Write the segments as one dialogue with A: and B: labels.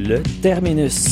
A: le Terminus.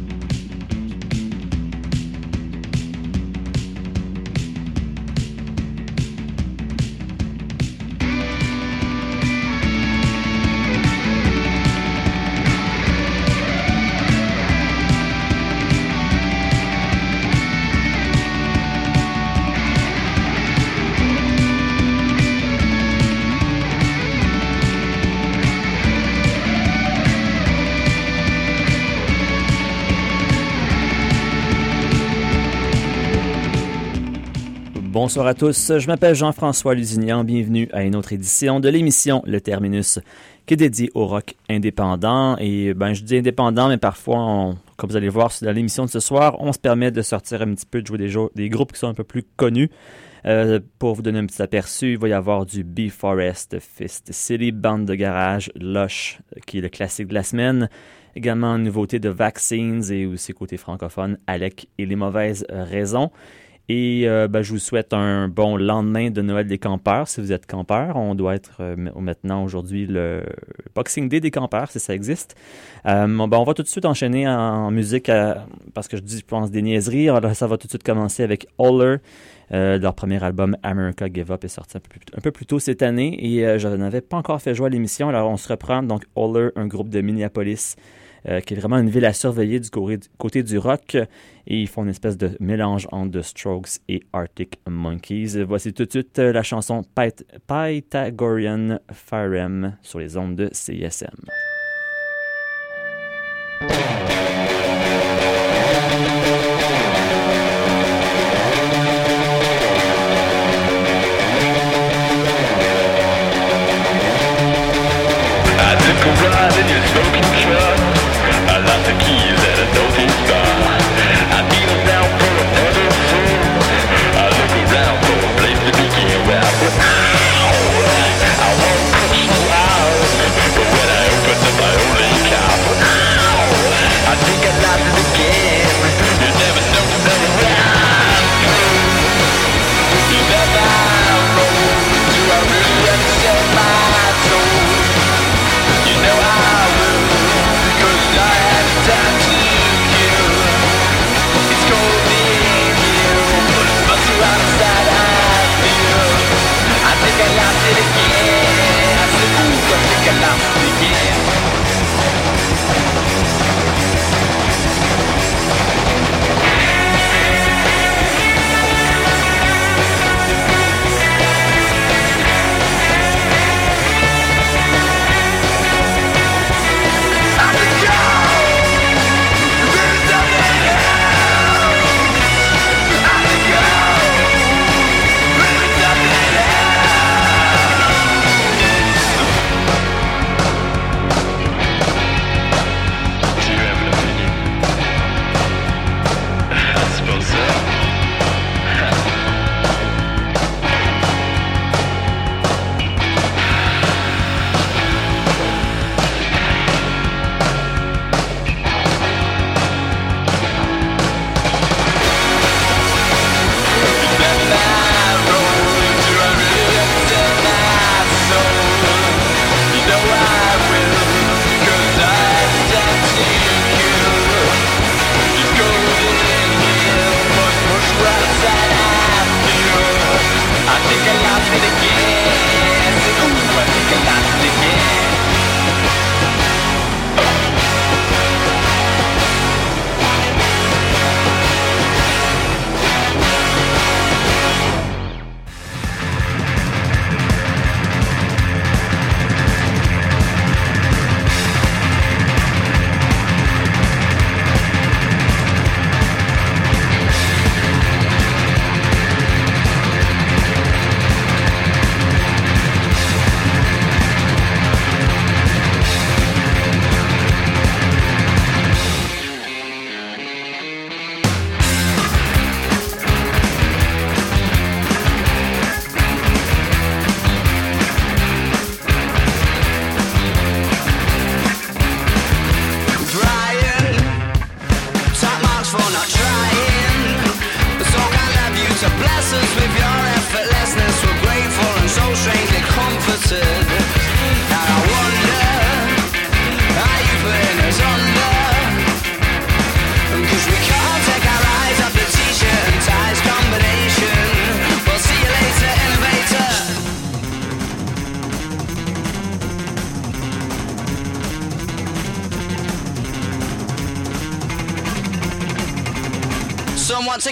A: Bonsoir à tous, je m'appelle Jean-François Lusignan, bienvenue à une autre édition de l'émission Le Terminus, qui est dédiée au rock indépendant. Et je dis indépendant, mais parfois, comme vous allez voir dans l'émission de ce soir, on se permet de sortir un petit peu, de jouer des groupes qui sont un peu plus connus. Pour vous donner un petit aperçu, il va y avoir du B-Forest, Fist City, Bande de garage, Lush, qui est le classique de la semaine. Également une nouveauté de Vaccines et aussi côté francophone, Alec et les mauvaises raisons. Et je vous souhaite un bon lendemain de Noël des campeurs, si vous êtes campeurs. On doit être maintenant aujourd'hui le Boxing Day des campeurs, si ça existe. On va tout de suite enchaîner en musique, parce que je pense des niaiseries. Alors, ça va tout de suite commencer avec Holler. Leur premier album America Give Up est sorti un peu plus tôt cette année et je n'avais pas encore fait jouer à l'émission. Alors, on se reprend. Donc, Holler, un groupe de Minneapolis, qui est vraiment une ville à surveiller du côté du rock. Et ils font une espèce de mélange entre The Strokes et Arctic Monkeys. Voici tout de suite la chanson Pythagorean Theorem sur les ondes de CISM.
B: I won't push so loud, but when I open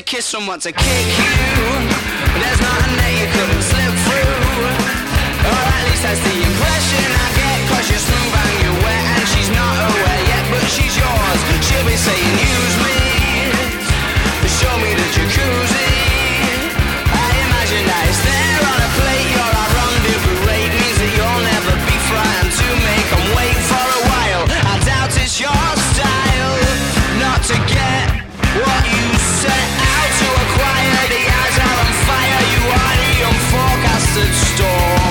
B: kiss someone to kick you. There's not a net you couldn't slip through. Or at least that's the impression I get. Cause you're smooth and you're wet and she's not aware yet, but she's yours. She'll be saying use me, show me the jacuzzi. I imagine that it's there on a plate. You're our rendezvous rate, means that you'll never be frightened to make them wait for a while. I doubt it's your style not to get what you set out to acquire. The eyes are on fire, you are the unforecasted storm.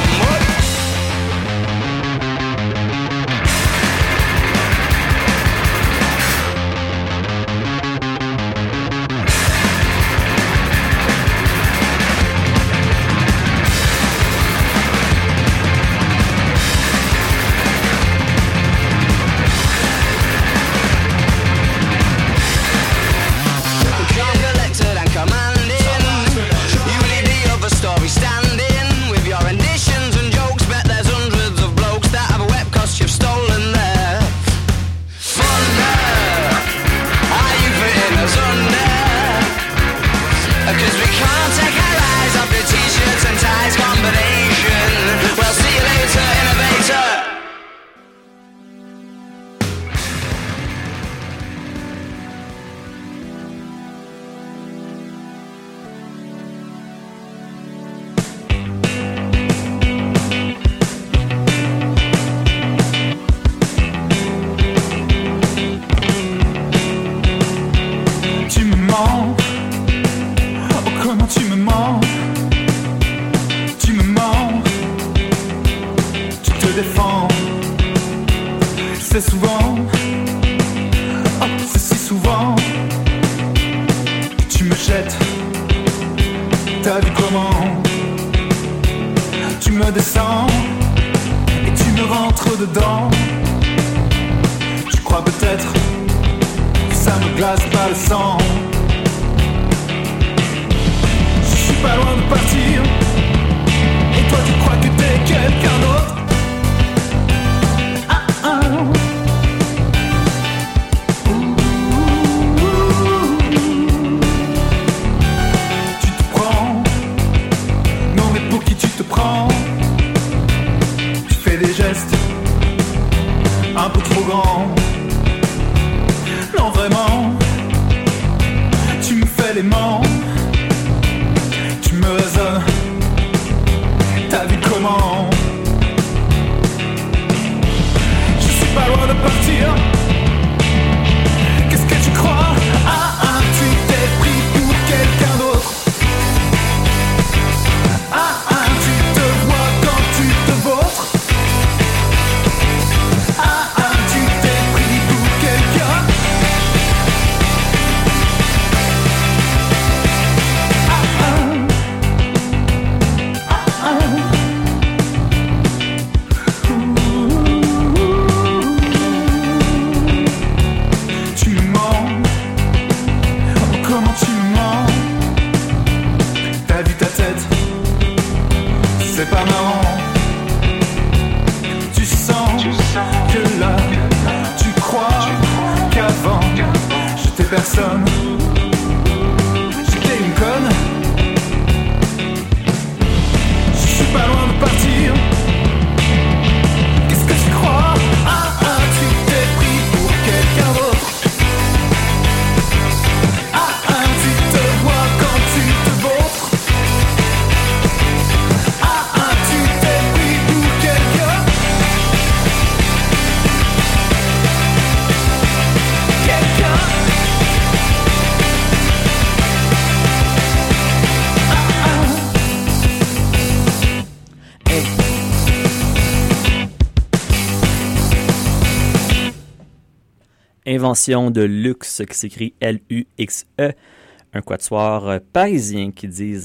A: Invention de luxe qui s'écrit L-U-X-E, un quatuor parisien qui dit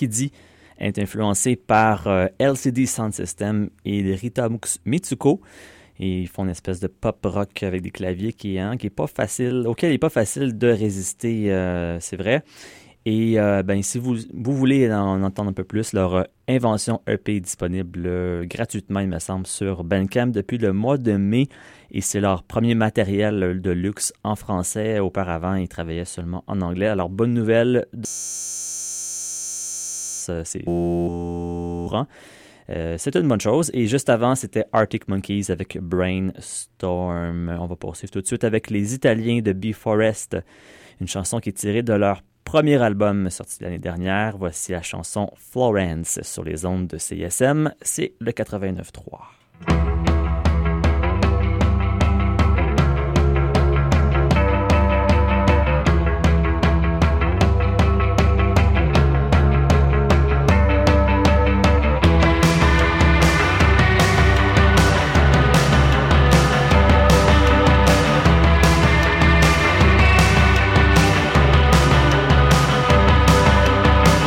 A: est influencé par LCD Sound System et Rita Mitsuko. Et ils font une espèce de pop rock avec des claviers qui est pas facile, auquel il n'est pas facile de résister, c'est vrai. Et si vous voulez en entendre un peu plus, leur Invention EP est disponible gratuitement, il me semble, sur Bandcamp depuis le mois de mai. Et c'est leur premier matériel de luxe en français. Auparavant, ils travaillaient seulement en anglais. Alors, bonne nouvelle. C'est courant. C'est une bonne chose. Et juste avant, c'était Arctic Monkeys avec Brainstorm. On va poursuivre tout de suite avec les Italiens de B-Forest, une chanson qui est tirée de leur premier album sorti l'année dernière. Voici la chanson Florence sur les ondes de CISM. C'est le 89.3.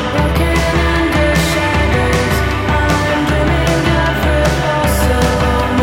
C: Walking under shadows, I'm dreaming of it possible.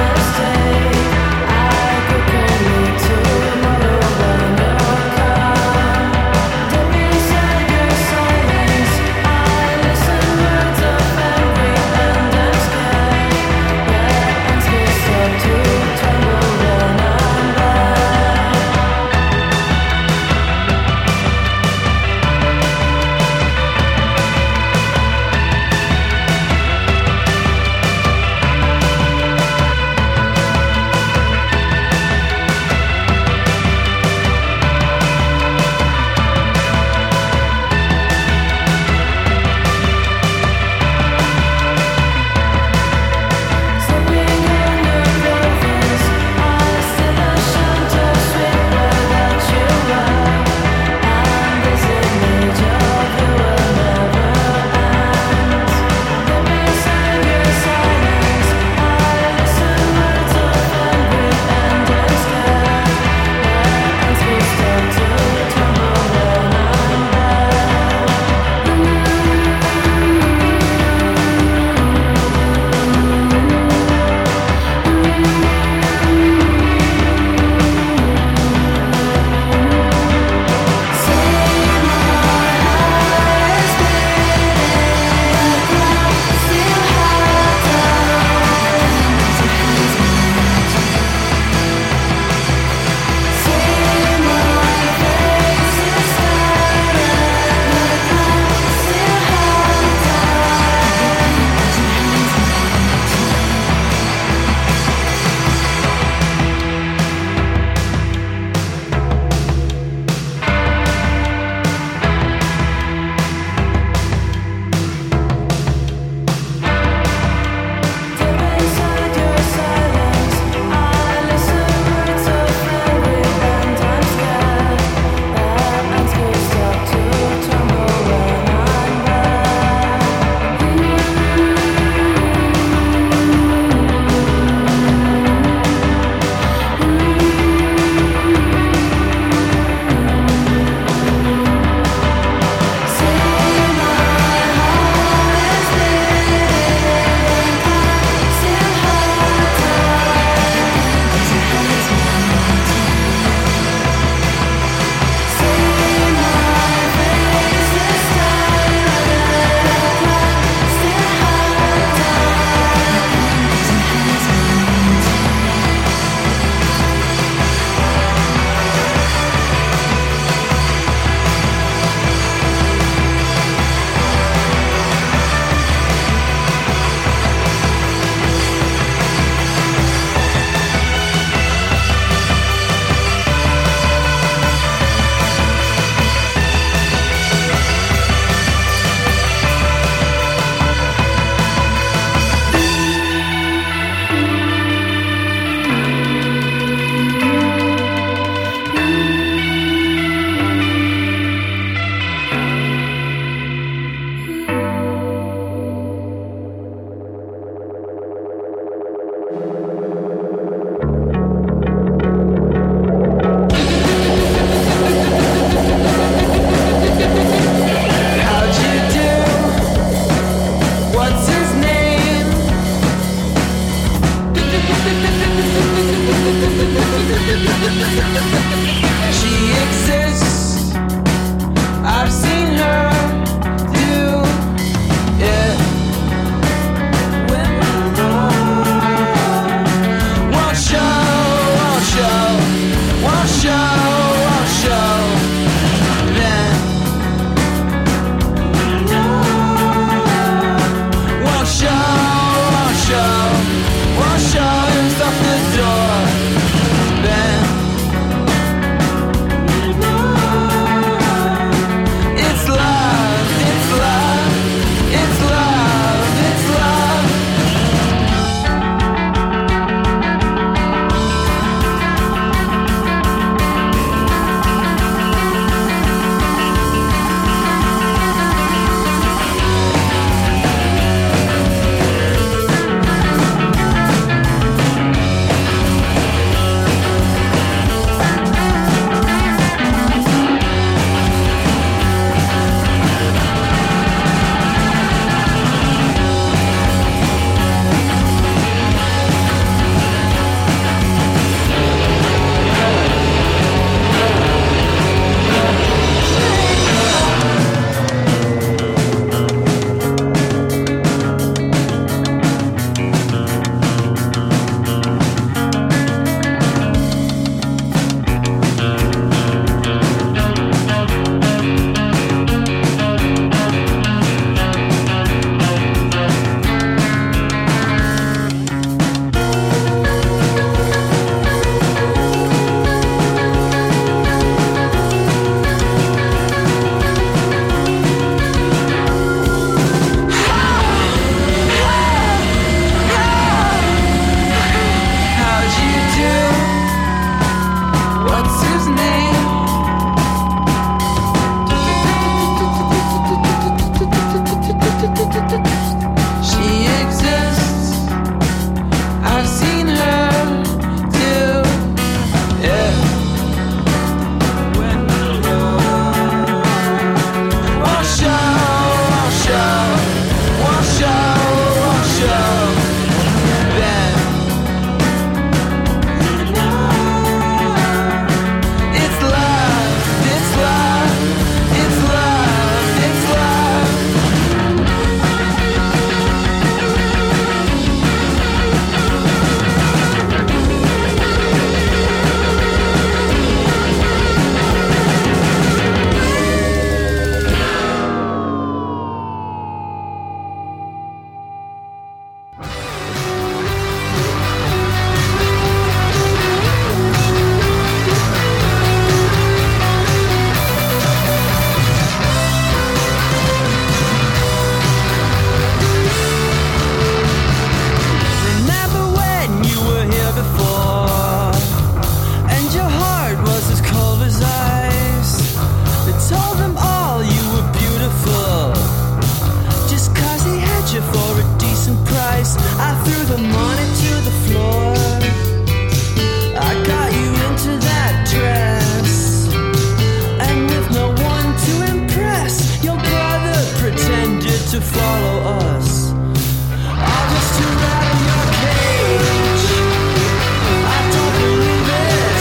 B: to follow us, all just to rattle your cage. I don't believe it.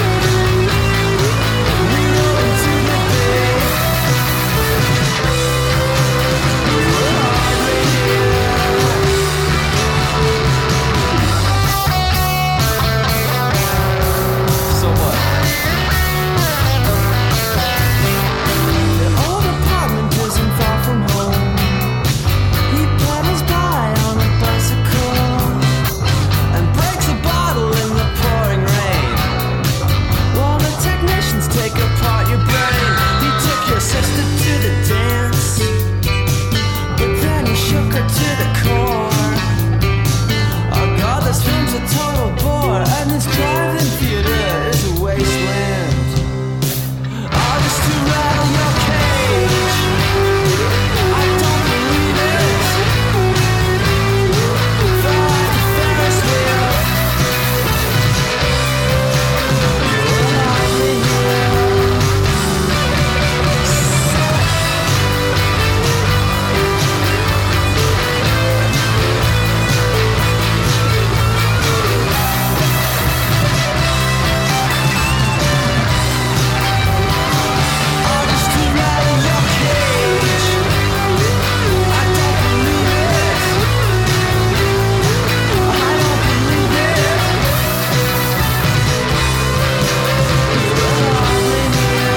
B: We roll into the bay. We're hardly here. So what? The old apartment isn't far from home. He pedals by on a bicycle and breaks a bottle in the pouring rain. While the technicians take apart your brain, he took your sister to the dance, but then he shook her to the core. Oh God, this film's a total bore, and this drive-in theater is a wasteland. All just to rattle your cage. I don't believe it. Fell off the Ferris wheel. You're hardly here. All just to rattle your cage. I don't believe it. I don't believe it. You're hardly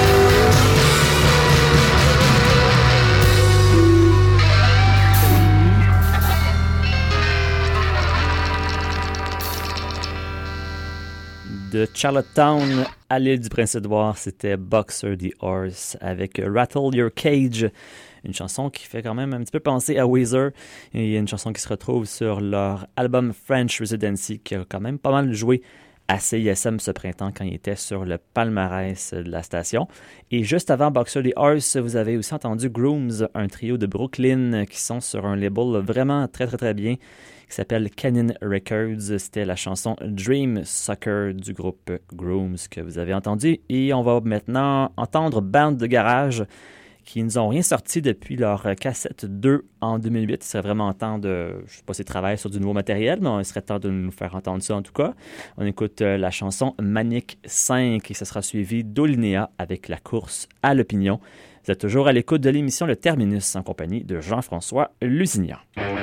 A: De Charlottetown à l'île du Prince-Édouard, c'était Boxer the Horse avec Rattle Your Cage, une chanson qui fait quand même un petit peu penser à Weezer, et une chanson qui se retrouve sur leur album French Residency, qui a quand même pas mal joué à CISM ce printemps quand il était sur le palmarès de la station. Et juste avant Boxer the Horse, vous avez aussi entendu Grooms, un trio de Brooklyn qui sont sur un label vraiment très très très bien, qui s'appelle Cannon Records. C'était la chanson Dream Sucker du groupe Grooms que vous avez entendu. Et on va maintenant entendre Band de Garage, qui nous ont rien sorti depuis leur cassette 2 en 2008. Il serait vraiment temps de, je ne sais pas s'ils travaillent sur du nouveau matériel, mais il serait temps de nous faire entendre ça en tout cas. On écoute la chanson Manic 5 et ça sera suivi d'Olinéa avec la course à l'opinion. Vous êtes toujours à l'écoute de l'émission Le Terminus en compagnie de Jean-François Lusignan.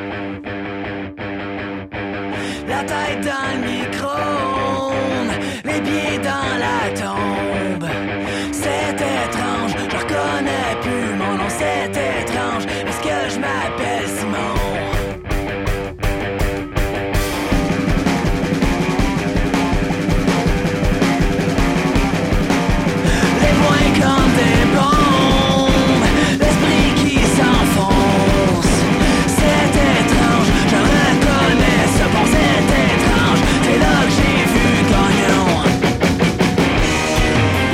B: la tête dans le micro-ondes, les pieds dans la tombe. C'est étrange, je reconnais plus mon nom, c'est étrange. Est-ce que je m'appelle Simon? Les poings comme des bombes, l'esprit qui s'enfonce. C'est étrange, je reconnais ce bon, c'est étrange. C'est là que j'ai vu Gagnon.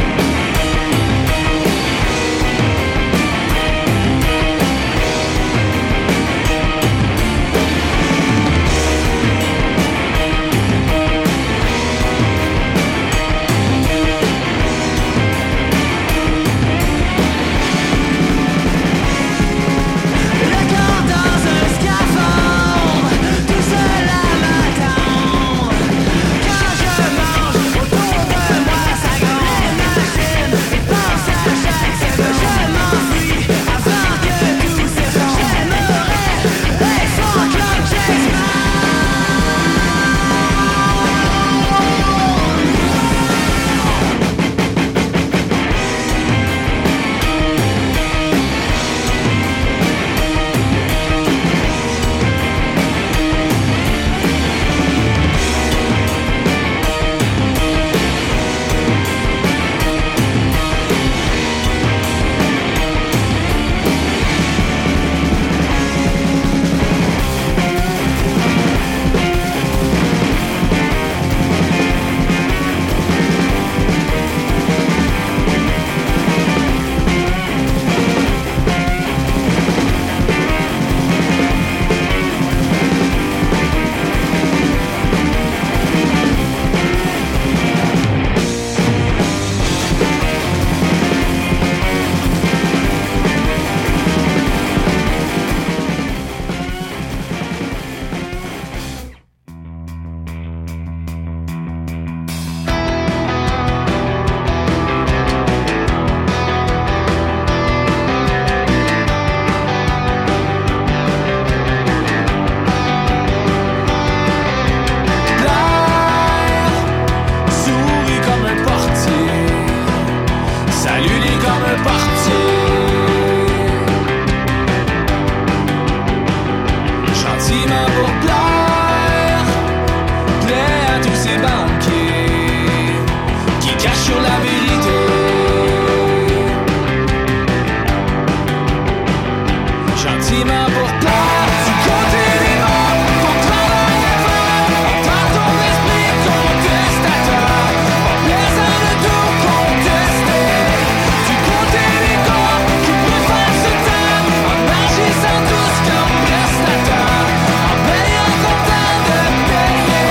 B: ciment pour terre. Du côté des morts, ton travail est fort. Entends ton esprit contestateur, pas plaisant de tout contester. Du côté des corps qui préfèrent se taire, en agissant tous comme prestateurs, en payant content de payer.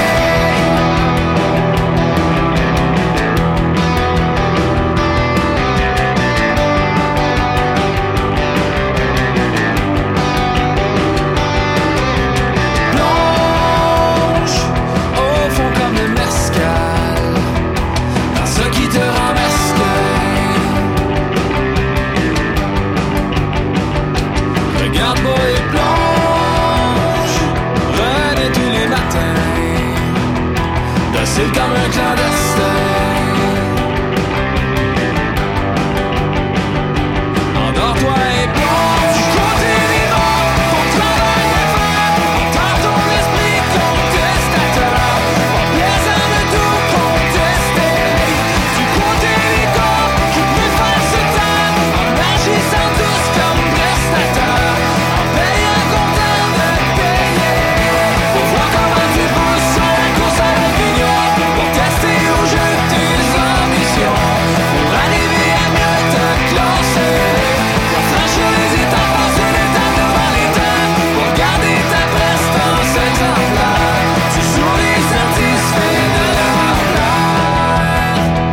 B: Plonge au fond comme le mescal, dans ce qui te rend mesquin. Regarde-moi et plonge, renais tous les matins, docile comme un clandestin. Endors-toi et plonge du côté des morts, ton travail est fait. Entends ton esprit contestateur, pas plaisant de tout contester. Du côté des corps qui préfèrent se taire, en agissant tous comme prestateurs, en payant content de payer. Pour voir comment tu pousses sur la course à l'opinion, pour tester au jeu tes ambitions, pour arriver à mieux te classer, pour franchir les étapes, passer l'étape devant l'étape, pour garder ta prestance exemplaire. Tu souris satisfait de leur plaire.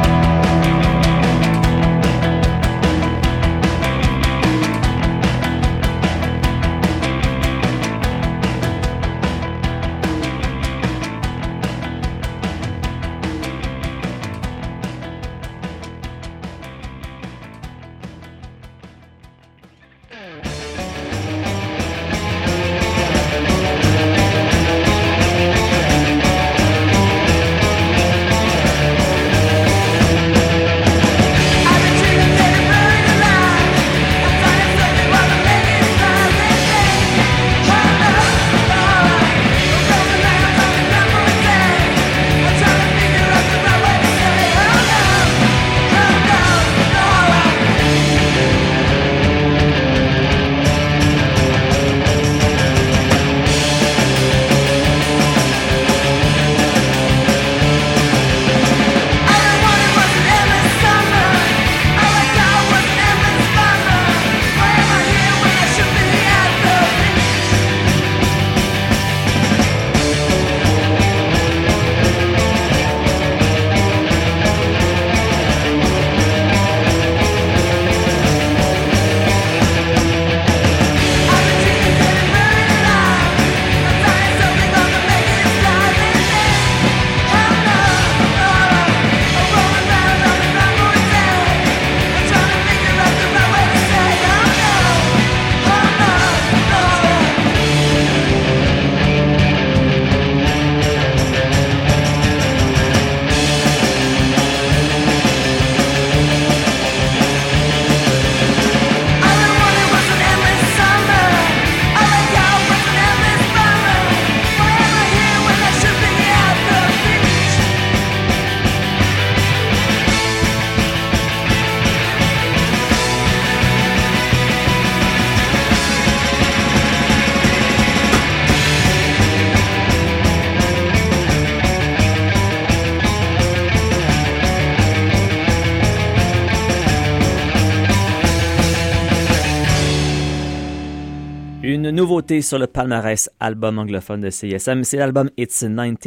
A: Une nouveauté sur le palmarès album anglophone de CISM, c'est l'album It's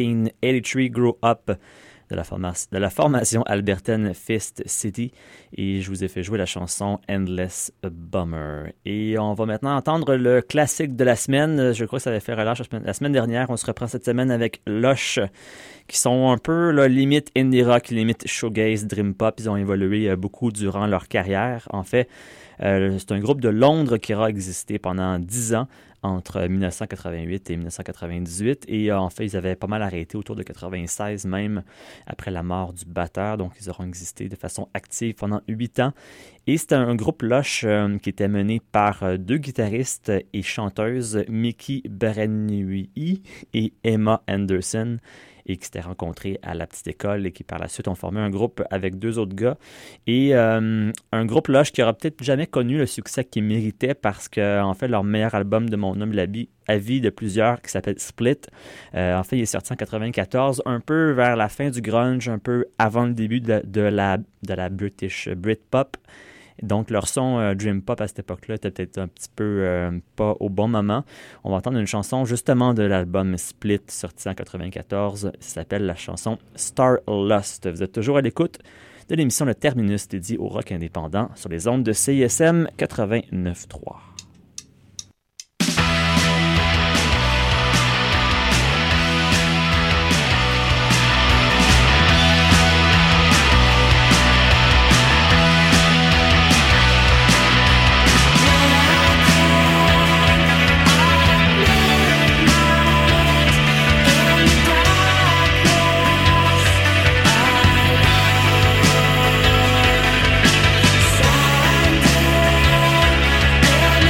A: 1983 Grow Up de la formation albertaine Fist City, et je vous ai fait jouer la chanson Endless Bummer. Et on va maintenant entendre le classique de la semaine. Je crois que ça avait fait relâche la semaine dernière. On se reprend cette semaine avec Lush, qui sont un peu là, limite indie rock, limite shoegaze, dream pop. Ils ont évolué beaucoup durant leur carrière. En fait, c'est un groupe de Londres qui aura existé pendant 10 ans, entre 1988 et 1998. Et en fait, ils avaient pas mal arrêté autour de 96, même après la mort du batteur. Donc, ils auront existé de façon active pendant 8 ans. Et c'était un groupe Lush qui était mené par deux guitaristes et chanteuses, Mickey Berenui et Emma Anderson. et qui s'étaient rencontrés à la petite école et qui par la suite ont formé un groupe avec 2 autres gars. Et un groupe Lush qui n'aura peut-être jamais connu le succès qu'ils méritaient parce que, en fait, leur meilleur album de mon humble avis de plusieurs qui s'appelle Split. En fait, il est sorti en 94, un peu vers la fin du grunge, un peu avant le début de la British Britpop. Donc, leur son Dream Pop à cette époque-là était peut-être un petit peu pas au bon moment. On va entendre une chanson justement de l'album Split, sorti en 94. Ça s'appelle la chanson Star Lust. Vous êtes toujours à l'écoute de l'émission Le Terminus dédiée au rock indépendant sur les ondes de CISM 89.3.
B: Standing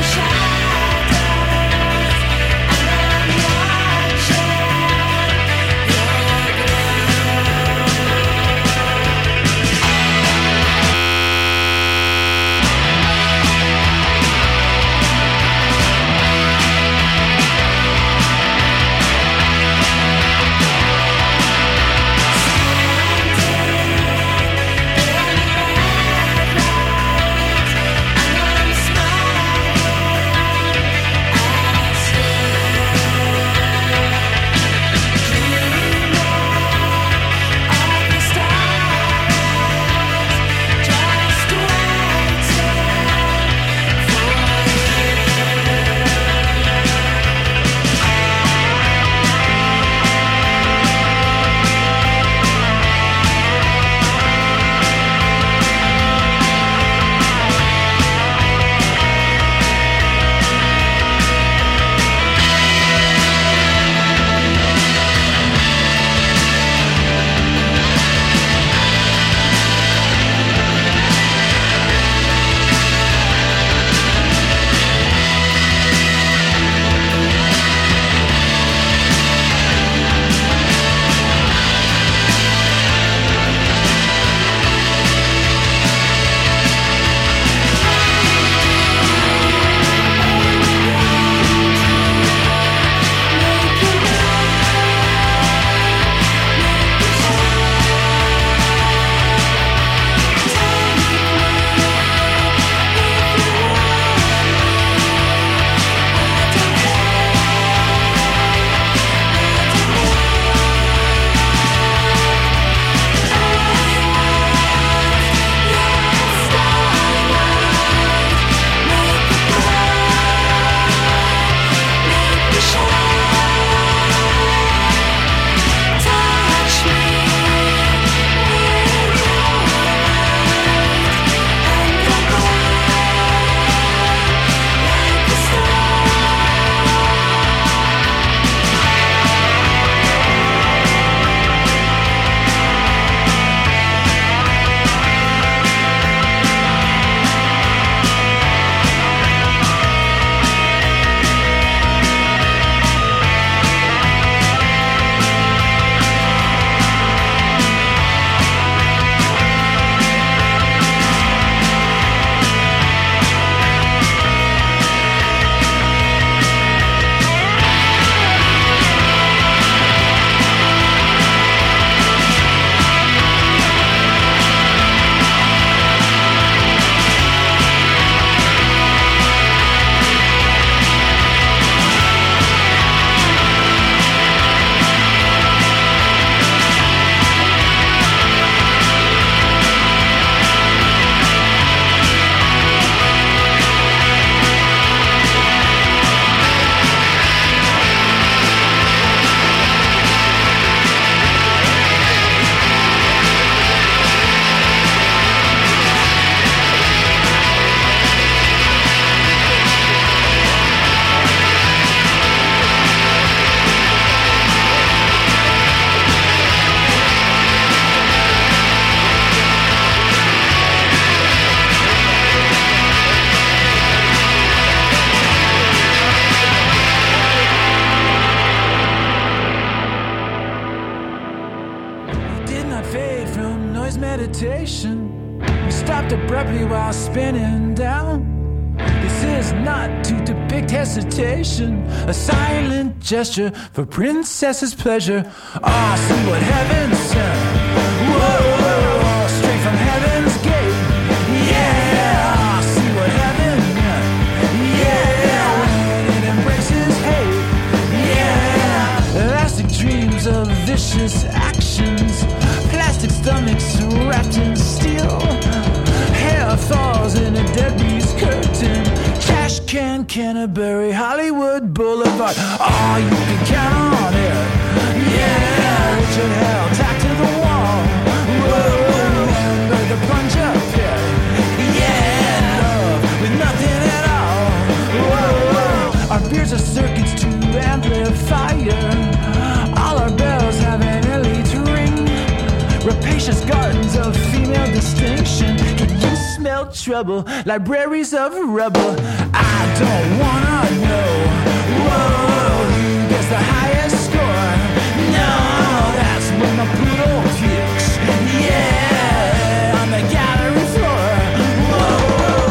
C: stopped abruptly while spinning down. This is not to depict hesitation, a silent gesture for princess's pleasure. Ah, see what heaven sent. Whoa, straight from heaven's gate. Yeah, ah, see what heaven meant. Yeah, when it embraces hate. Yeah, elastic dreams of vicious actions, plastic stomachs wrapped in steel. Hair falls in a Debbie's curtain. Cash can, Canterbury, Hollywood Boulevard. Oh, you can count on it. Yeah, Richard Hell, tacked to the wall. Whoa, remember the plunge-up pit. Yeah, love with nothing at all. Whoa, our beers are circuits to amplifier. All our bells have an elite ring. Rapacious gardens of female distinction. Can you smell trouble? Libraries of rubble. I don't wanna know. Whoa, who gets the highest score? No, that's when the poodle pukes. Yeah, on the gallery floor. Whoa.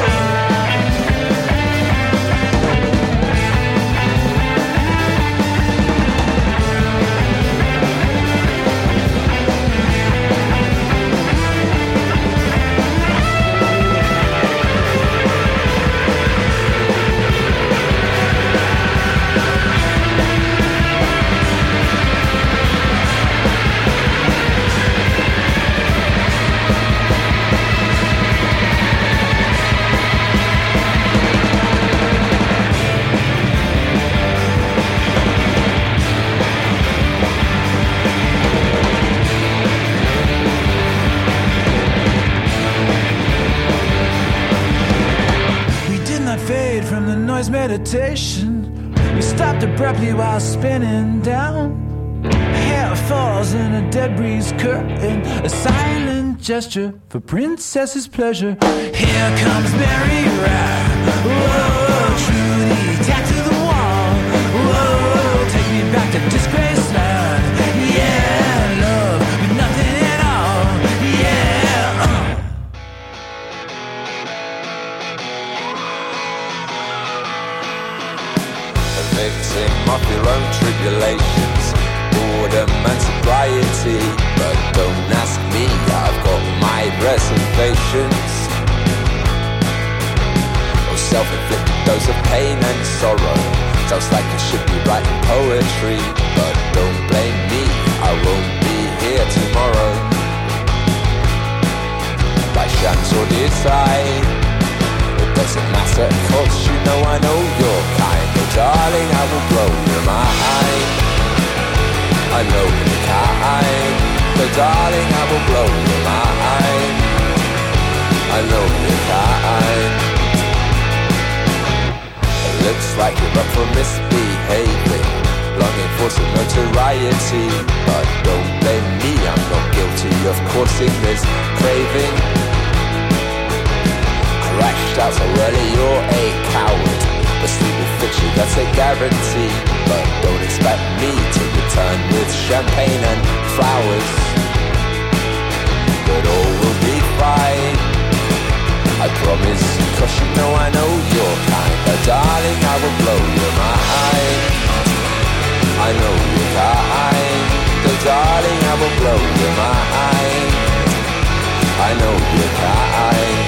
C: Fade from the noise meditation. We stopped abruptly while spinning down. Hair falls in a dead breeze curtain. A silent gesture for princess's pleasure. Here comes Mary Rat. Whoa, Trudy, tacked to the wall. Whoa, take me back to Disgraceland. Yeah, love with nothing at all. Yeah,
D: victim of your own tribulations, boredom and sobriety. But don't ask me, I've got my reservations. Oh, self-inflicted dose of pain and sorrow. Sounds like I should be writing poetry, but don't blame me, I won't be here tomorrow. By chance or design, it doesn't matter, cause you know I know you're kind. Oh darling, I will blow your mind. I know you're kind. Oh darling, I will blow your mind. I know you're kind. It looks like you're up for misbehaving, longing for some notoriety. But don't blame me, I'm not guilty of causing this craving. Crashed out so early, you're a coward. But sleep will fix you, that's a guarantee. But don't expect me to return with champagne and flowers. But all will be fine, I promise, cause you know I know you're kind. But darling, I will blow your mind. I know you're kind. But darling, I will blow your mind. I know you're kind.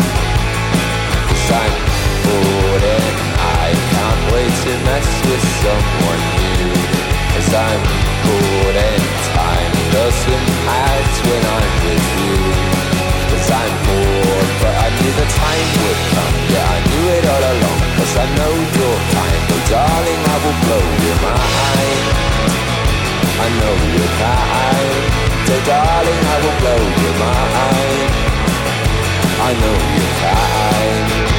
D: I'm bored and I can't wait to mess with someone new. Cause I'm bored and time doesn't act when I'm with you. Cause I'm bored, but I knew the time would come. Yeah, I knew it all along, cause I know you're kind. Oh darling, I will blow your mind. I know you're kind. So darling, I will blow your mind. I know you're kind.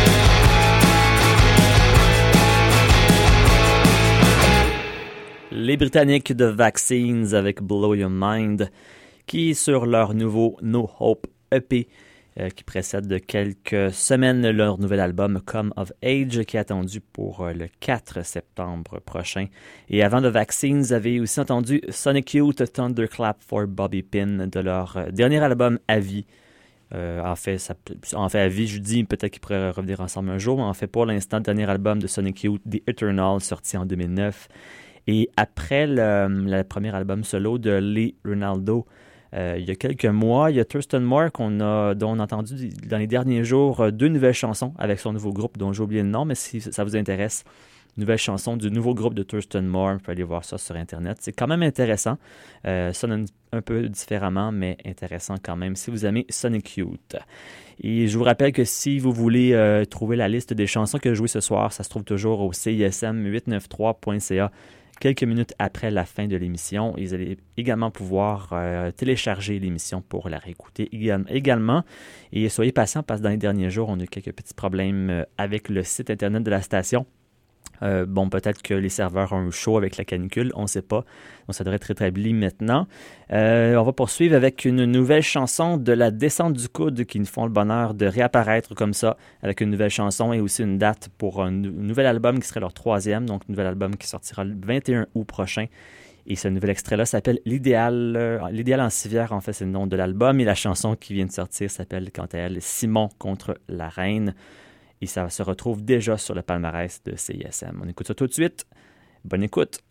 A: Les Britanniques de Vaccines avec Blow Your Mind, qui sur leur nouveau No Hope EP, qui précède de quelques semaines leur nouvel album Come of Age, qui est attendu pour le 4 septembre prochain. Et avant The Vaccines, vous avez aussi entendu Sonic Youth Thunderclap for Bobby Pin de leur dernier album à vie, En fait, à vie, je dis peut-être qu'ils pourraient revenir ensemble un jour, mais en fait, pour l'instant, le dernier album de Sonic Youth, The Eternal, sorti en 2009. Et après le premier album solo de Lee Ranaldo, il y a quelques mois, il y a Thurston Moore dont on a entendu dans les derniers jours 2 nouvelles chansons avec son nouveau groupe, dont j'ai oublié le nom, mais si ça vous intéresse, nouvelle chanson du nouveau groupe de Thurston Moore, vous pouvez aller voir ça sur Internet. C'est quand même intéressant, sonne un peu différemment, mais intéressant quand même si vous aimez Sonic Youth. Et je vous rappelle que si vous voulez trouver la liste des chansons que je joue ce soir, ça se trouve toujours au CISM893.ca. Quelques minutes après la fin de l'émission. Vous allez également pouvoir télécharger l'émission pour la réécouter également. Et soyez patients parce que dans les derniers jours, on a eu quelques petits problèmes avec le site Internet de la station. Peut-être que les serveurs ont eu chaud avec la canicule, on ne sait pas. Donc, ça devrait être rétabli maintenant. On va poursuivre avec une nouvelle chanson de la Descente du Coude qui nous font le bonheur de réapparaître comme ça avec une nouvelle chanson et aussi une date pour un nouvel album qui serait leur 3e. Donc, un nouvel album qui sortira le 21 août prochain. Et ce nouvel extrait-là s'appelle L'Idéal. L'Idéal en civière, en fait, c'est le nom de l'album. Et la chanson qui vient de sortir s'appelle, quant à elle, Simon contre la Reine. Et ça se retrouve déjà sur le palmarès de CISM. On écoute ça tout de suite. Bonne écoute!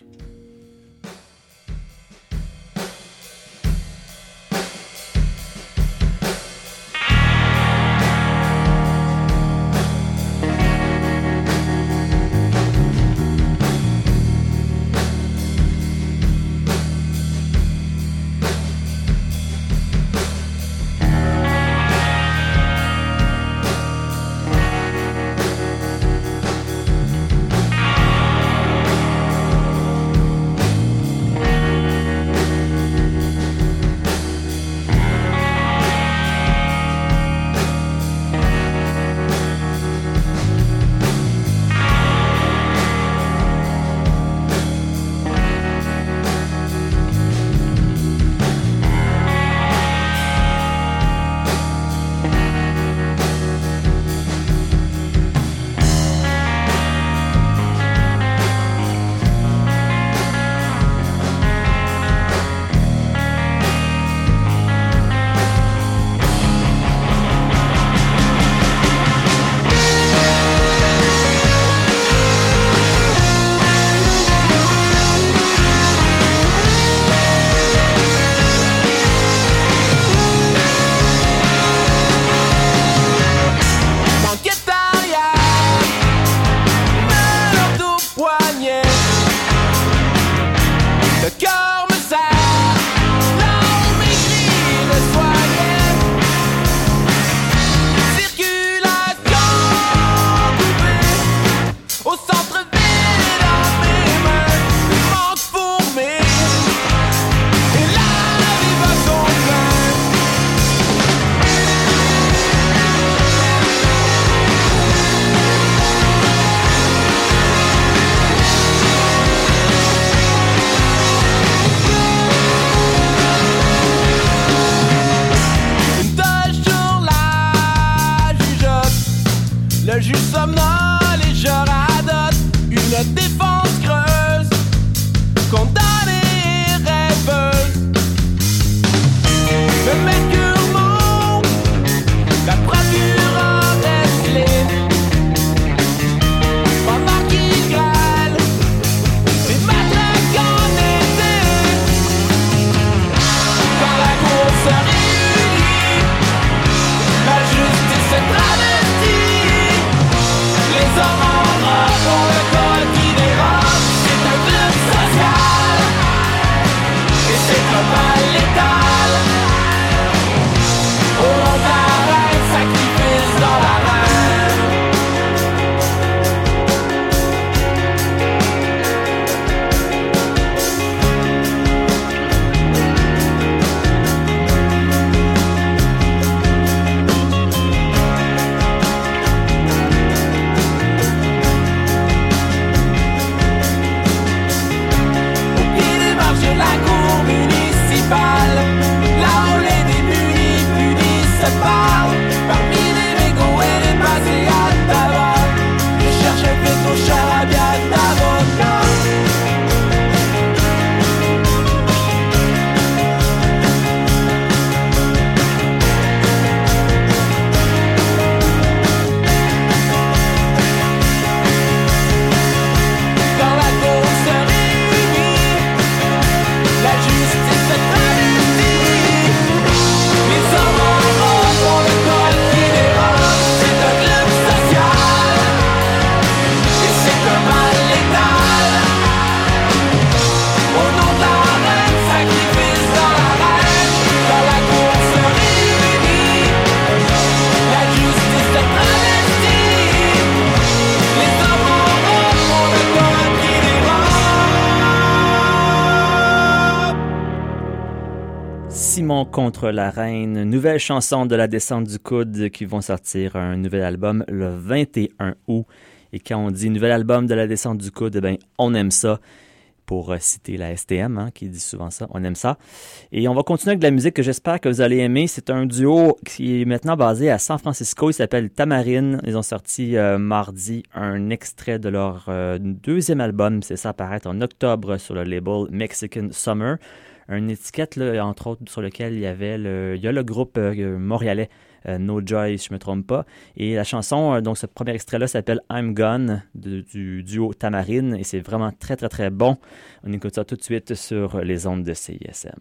A: Simon contre la Reine, nouvelle chanson de la Descente du Coude qui vont sortir un nouvel album le 21 août. Et quand on dit nouvel album de la Descente du Coude, ben on aime ça. Pour citer la STM, hein, qui dit souvent ça, on aime ça. Et on va continuer avec de la musique que j'espère que vous allez aimer. C'est un duo qui est maintenant basé à San Francisco. Il s'appelle Tamarine. Ils ont sorti mardi un extrait de leur deuxième album. C'est ça apparaître en octobre sur le label Mexican Summer. Une étiquette, là, entre autres, sur lequel il y a le groupe montréalais No Joy, si je ne me trompe pas. Et la chanson, donc ce premier extrait-là s'appelle I'm Gone du duo Tamarine et c'est vraiment très très très bon. On écoute ça tout de suite sur les ondes de CISM.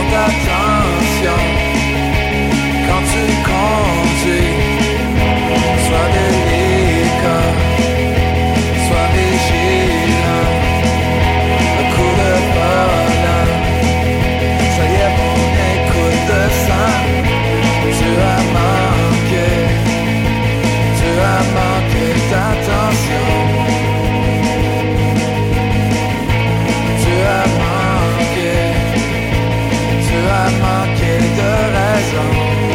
C: Faites attention quand tu conduis. Sois délicat, sois vigilant. Un coup de volant, ça y est, mon écoute de sang. Tu as manqué d'attention. Tu as manqué de raison.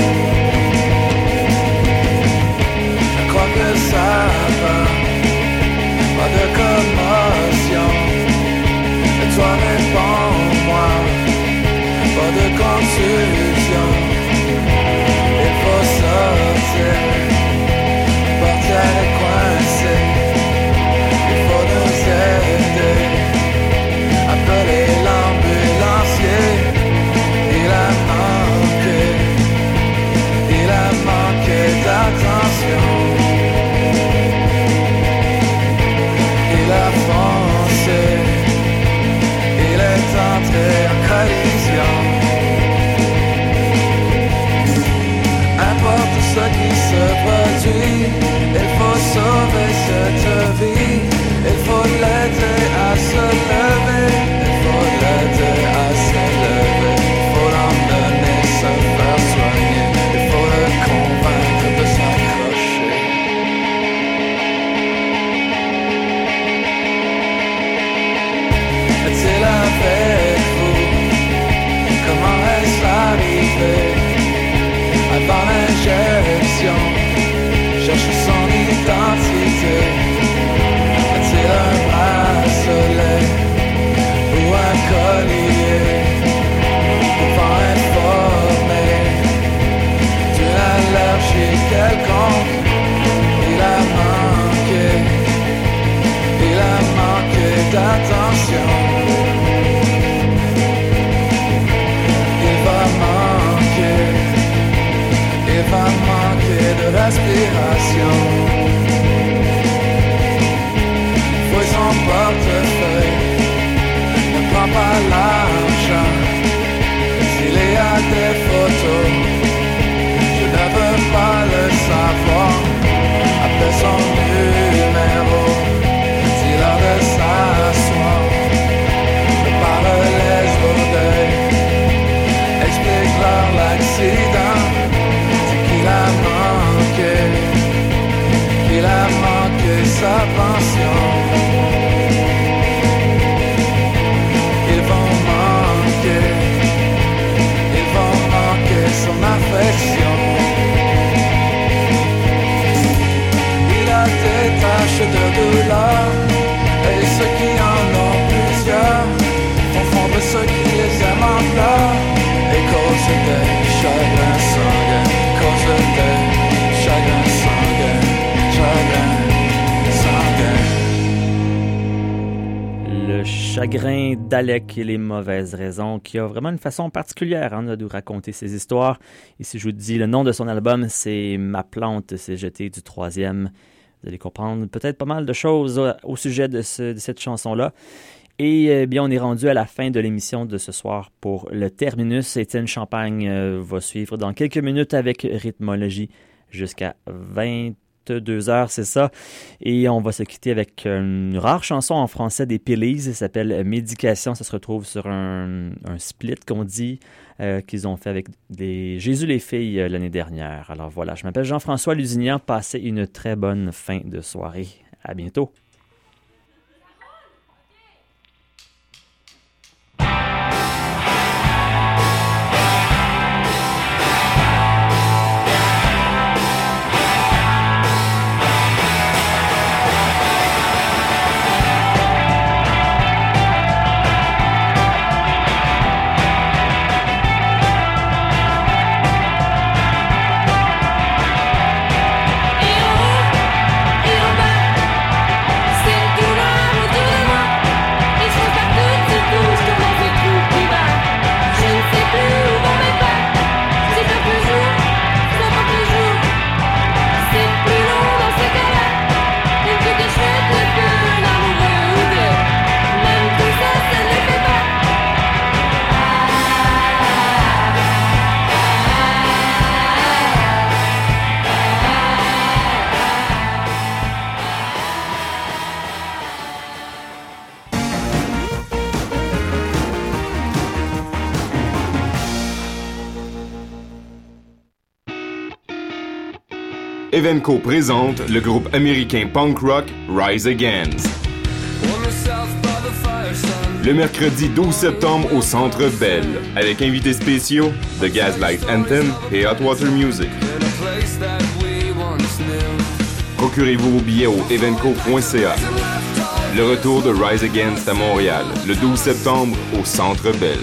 C: Je crois que ça va, pas de commotion. Et toi réponds-moi, pas de confusion. Il faut sortir, portière est coincée. Il faut nous aider, appeler l'ambulancier. Il a manqué d'attention. Il a foncé, il est entré en collision. Importe ce qui se produit, il faut sauver cette vie. Il faut l'aider à se lever, il faut l'aider à se lever. Il faut l'emmener se faire soigner, il faut le convaincre de s'accrocher. Est-il avec vous? Comment est-ce arrivé? Avant l'injection, cherche son identité. Est-il un bracelet ou un collier pouvant informer d'une allergie quelconque? Il a manqué d'attention. Il va manquer de respiration. Fouille son portefeuille, ne prends pas l'argent. S'il y a des photos, je ne veux pas le savoir. Appelle son numéro, dis-leur de s'asseoir. Prépare-les au deuil, explique-leur l'accident. Qu'il a manqué sa pension. Ils vont manquer son affection. Il a des taches de douleur, et ceux qui en ont plusieurs font fondre ceux qui les aiment en pleurs. Et cause des chagrins sanguins, cause des chagrins sanguins, chagrins sanguins.
A: Le chagrin d'Alec et les mauvaises raisons, qui a vraiment une façon particulière de nous raconter ses histoires. Et si je vous dis le nom de son album, c'est Ma plante s'est jetée du 3e. Vous allez comprendre peut-être pas mal de choses au sujet de cette chanson-là. Et bien, on est rendu à la fin de l'émission de ce soir pour le terminus. Étienne Champagne va suivre dans quelques minutes avec Rythmologie jusqu'à 22h, c'est ça. Et on va se quitter avec une rare chanson en français des Phillies. Ça s'appelle Médication. Ça se retrouve sur un split qu'on dit qu'ils ont fait avec des Jésus les filles l'année dernière. Alors voilà, je m'appelle Jean-François Lusignan. Passez une très bonne fin de soirée. À bientôt.
E: Evenco présente le groupe américain punk rock Rise Against. Le mercredi 12 septembre au Centre Bell, avec invités spéciaux The Gaslight Anthem et Hot Water Music. Procurez-vous vos billets au evenco.ca. Le retour de Rise Against à Montréal, le 12 septembre au Centre Bell.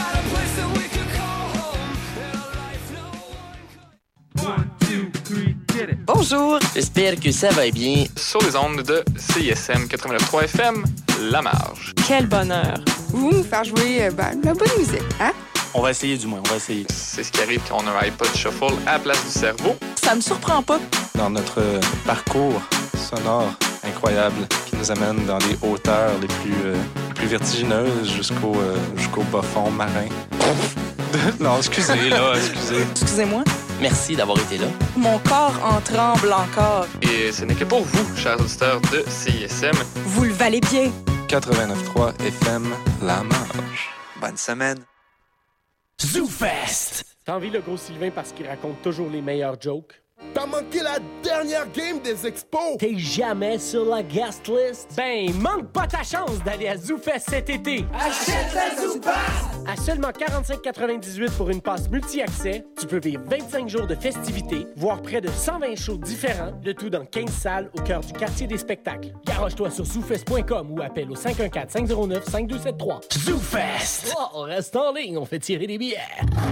F: Bonjour, j'espère que ça va bien.
G: Sur les ondes de CISM 89.3 FM, La Marge.
H: Quel bonheur.
I: Vous nous faire jouer la bonne musique, hein?
J: On va essayer du moins, on va essayer.
G: C'est ce qui arrive quand on a un iPod Shuffle à la place du cerveau.
H: Ça me surprend pas.
J: Dans notre parcours sonore incroyable qui nous amène dans les hauteurs les plus vertigineuses jusqu'au bas fond marin. Non, excusez.
H: Excusez-moi.
F: Merci d'avoir été là.
H: Mon corps en tremble encore.
G: Et ce n'est que pour vous, chers auditeurs de CISM.
H: Vous le valez bien.
J: 89.3 FM, La Marge. Bonne semaine.
K: ZooFest! T'as envie le gros Sylvain parce qu'il raconte toujours les meilleurs jokes?
L: T'as manqué la dernière game des expos!
K: T'es jamais sur la guest list? Ben, manque pas ta chance d'aller à ZooFest cet été!
L: Achète la ZooPass!
K: À seulement 45,98 pour une passe multi-accès, tu peux vivre 25 jours de festivités, voir près de 120 shows différents, le tout dans 15 salles au cœur du quartier des spectacles. Garoche-toi sur zoofest.com ou appelle au 514-509-5273. ZooFest! Oh, on reste en ligne, on fait tirer des billets!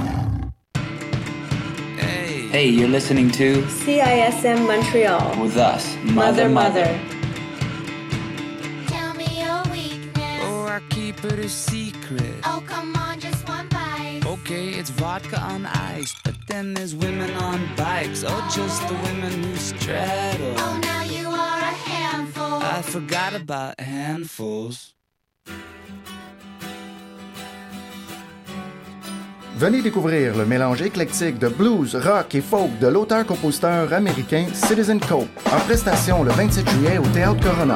M: Hey, you're listening to
N: CISM Montreal.
M: With us,
N: Mother.
O: Tell me your weakness.
P: Oh, I keep it a secret.
O: Oh, come on, just one bite.
P: Okay, it's vodka on ice, but then there's women on bikes. Oh, just the women who straddle.
O: Oh, now you are a handful.
P: I forgot about handfuls.
Q: Venez découvrir le mélange éclectique de blues, rock et folk de l'auteur-compositeur américain Citizen Cope, en prestation le 27 juillet au Théâtre Corona.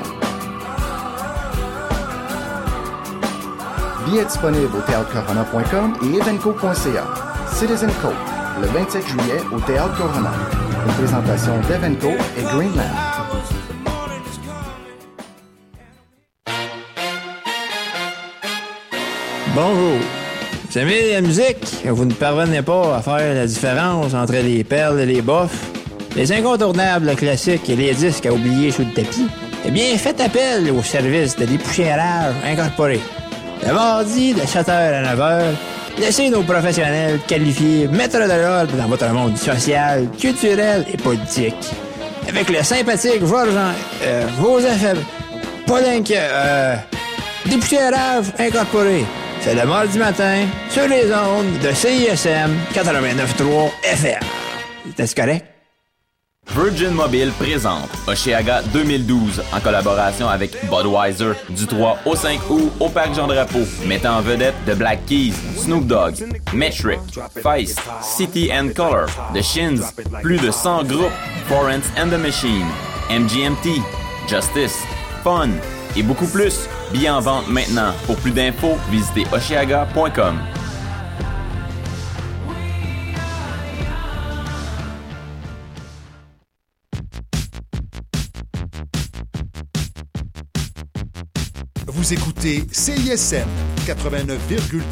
Q: Billets disponibles au théâtrecorona.com et evenco.ca. Citizen Cope, le 27 juillet au Théâtre Corona. Une présentation d'Evenco et Greenland.
R: Bonjour. Vous aimez la musique? Vous ne parvenez pas à faire la différence entre les perles et les bofs? Les incontournables classiques et les disques à oublier sous le tapis? Eh bien, faites appel au service de dépoussiérage incorporé. Le mardi, de 7h à 9h, laissez nos professionnels qualifiés mettre de l'ordre dans votre monde social, culturel et politique. Avec le sympathique Joseph Paulinck, dépoussiérage incorporé. C'est le mardi matin, sur les ondes de CISM 89.3 FM. Est-ce correct?
S: Virgin Mobile présente Oshéaga 2012 en collaboration avec Budweiser du 3 au 5 août au Parc Jean-Drapeau, mettant en vedette The Black Keys, Snoop Dogg, Metric, Feist, City and Color, The Shins, plus de 100 groupes, Florence and the Machine, MGMT, Justice, Fun et beaucoup plus. Billets en vente maintenant. Pour plus d'infos, visitez oshéaga.com.
T: Vous écoutez CISM 89,3